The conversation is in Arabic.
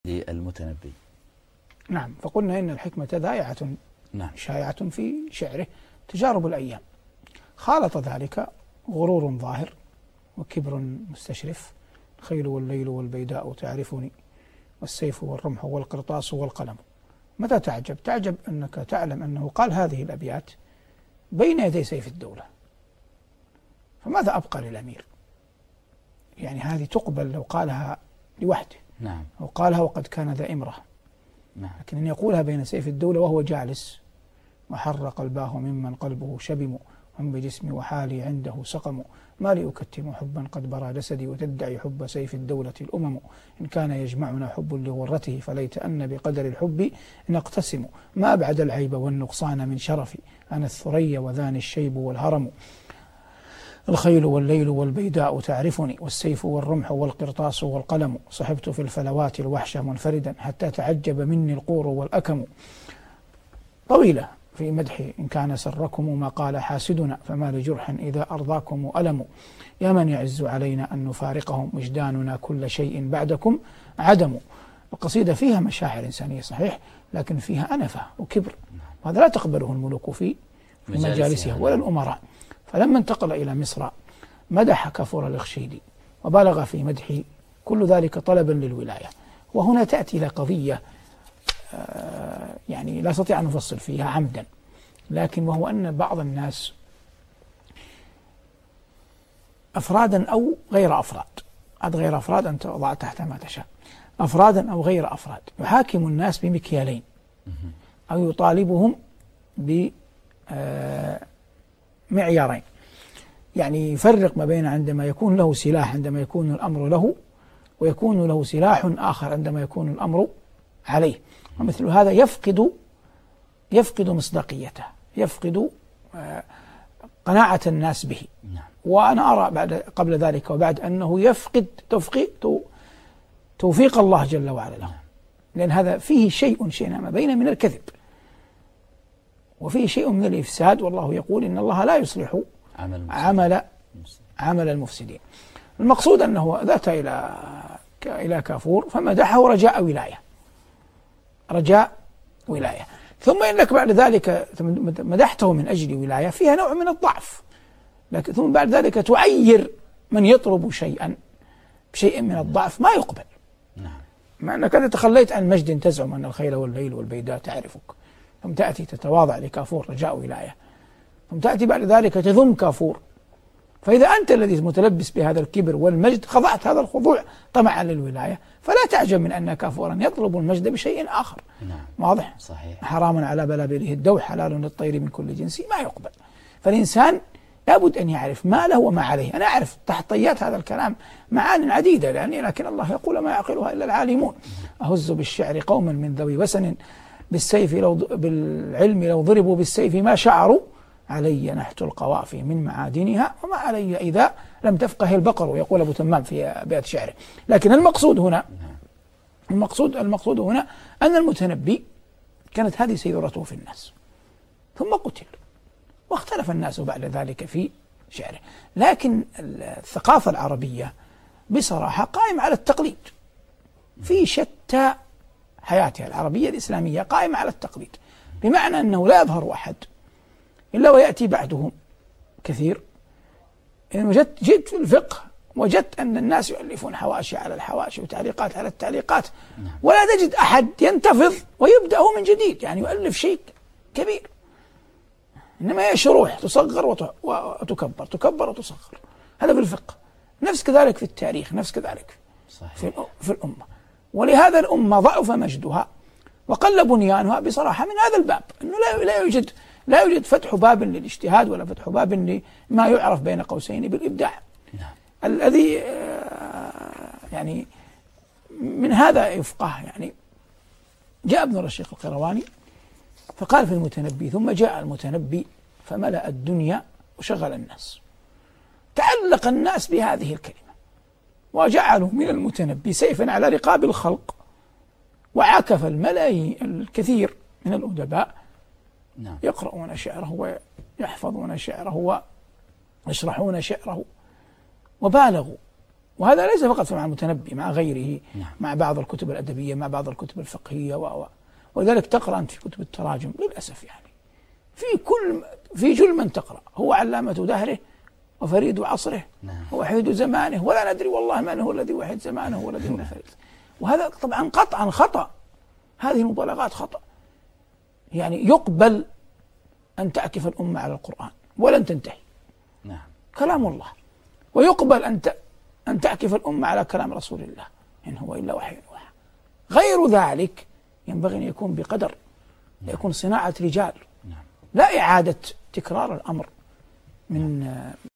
للمتنبي. نعم، فقلنا إن الحكمة ذائعة شائعة في شعره. تجارب الأيام خالط ذلك غرور ظاهر وكبر مستشرف. الخيل والليل والبيداء تعرفني والسيف والرمح والقرطاس والقلم. متى تعجب؟ تعجب أنك تعلم أنه قال هذه الأبيات بين يدي سيف الدولة، فماذا أبقى للأمير؟ يعني هذه تقبل لو قالها لوحده، أو قالها وقد كان ذا إمرة، لكن أن يقولها بين سيف الدولة وهو جالس وحر قلباه ممن قلبه شبم هم بجسمي وحالي عنده سقم ما لي أكتم حبا قد برى جسدي وتدعي حب سيف الدولة الأمم إن كان يجمعنا حب لغرته فليت أن بقدر الحب نقتسم ما أبعد العيب والنقصان من شرفي أنا الثريا وذاني الشيب والهرم الخيل والليل والبيداء تعرفني والسيف والرمح والقرطاس والقلم صحبت في الفلوات الوحش منفردا حتى تعجب مني القور والأكم. طويلة في مدح إن كان سركم ما قال حاسدنا فما لجرح إذا أرضاكم ألم يا من يعز علينا أن نفارقهم وجداننا كل شيء بعدكم عدم. القصيدة فيها مشاعر إنسانية صحيح، لكن فيها أنفة وكبر، وهذا لا تقبله الملوك في مجالسها ولا الأمراء. فلما انتقل إلى مصر مدح كفور الإخشيدي وبالغ في مدح كل ذلك طلبا للولاية. وهنا تأتي إلى قضية يعني لا أستطيع أن نفصل فيها عمدا، لكن وهو أن بعض الناس أفرادا أو غير أفراد، هذا غير أفراد أنت وضع تحت ما تشاء، أفرادا أو غير أفراد، يحاكم الناس بمكيالين أو يطالبهم بمعيارين. يعني يفرق ما بين عندما يكون له سلاح عندما يكون الأمر له، ويكون له سلاح آخر عندما يكون الأمر عليه، ومثل هذا يفقد مصداقيته، يفقد قناعة الناس به. وأنا أرى قبل ذلك وبعد أنه يفقد توفيق الله جل وعلا له، لأن هذا فيه شيء ما بين من الكذب وفيه شيء من الإفساد، والله يقول إن الله لا يصلح عمل المفسدين. المقصود أنه ذات إلى كافور فمدحه رجاء ولاية، ثم إنك بعد ذلك مدحته من أجل ولاية فيها نوع من الضعف، لكن ثم بعد ذلك تعير من يطلب شيئا بشيء من الضعف ما يقبل. مع أنك أنت تخليت عن مجد تزعم أن الخيل والليل والبيداء تعرفك، ثم تأتي تتواضع لكافور رجاء ولاية، ثم تأتي بعد ذلك تذم كافور. فإذا أنت الذي متلبس بهذا الكبر والمجد خضعت هذا الخضوع طمعا للولاية، فلا تعجب من أن كافورا يطلب المجد بشيء آخر. واضح؟ صحيح. حرام على بلابله الدوح حلال للطير من كل جنس ما يقبل. فالإنسان لابد أن يعرف ما له وما عليه. أنا أعرف تحت طيات هذا الكلام معان عديدة لكن الله يقول ما يعقلها إلا العالمون. أهز بالشعر قوما من ذوي وسن بالسيف بالعلم لو ضربوا بالسيف ما شعروا علي نحت القوافي من معادنها وما علي إذا لم تفقه البقر، يقول أبو تمام في بيت شعره. لكن المقصود هنا أن المتنبي كانت هذه سيرته في الناس، ثم قتل واختلف الناس بعد ذلك في شعره. لكن الثقافة العربية بصراحة قائمة على التقليد في شتى حياتها. العربية الإسلامية قائمة على التقليد، بمعنى أنه لا يظهر أحد إلا ويأتي بعدهم كثير. إن جئت في الفقه وجدت أن الناس يؤلفون حواشي على الحواشي وتعليقات على التعليقات، ولا تجد أحد ينتفض ويبدأ من جديد، يعني يؤلف شيء كبير، إنما هي شروح تصغر وتكبر، تكبر وتصغر. هذا في الفقه، نفس كذلك في التاريخ، نفس كذلك في الأمة. ولهذا الأمة ضعف مجدها وقل بنيانها بصراحة من هذا الباب، أنه لا يوجد فتح باب للاجتهاد ولا فتح باب لما يعرف بين قوسين بالإبداع. الذي يعني من هذا يفقه. يعني جاء ابن رشيق القيرواني فقال في المتنبي ثم جاء المتنبي فملأ الدنيا وشغل الناس. تعلق الناس بهذه الكلمة وجعلوا من المتنبي سيفا على رقاب الخلق، وعاكف الملايين الكثير من الأدباء يقرؤون شعره ويحفظون شعره ويشرحون شعره، وبالغوا وهذا ليس فقط مع المتنبي، مع غيره، نعم. مع بعض الكتب الأدبية، مع بعض الكتب الفقهية ولذلك تقرأ أنت في كتب التراجم للأسف يعني في جل من تقرأ هو علامة دهره وفريد عصره، نعم. ووحيد زمانه، ولا ندري والله من هو الذي وحيد زمانه والذي هو فريد. وهذا طبعا قطعا خطأ، هذه المبالغات خطأ. يعني يقبل أن تعكف الأمة على القرآن ولن تنتهي، نعم. كلام الله، ويقبل أن تعكف الأمة على كلام رسول الله، إن هو إلا وحي يوحى. غير ذلك ينبغي أن يكون بقدر، يكون صناعة رجال، لا إعادة تكرار الأمر من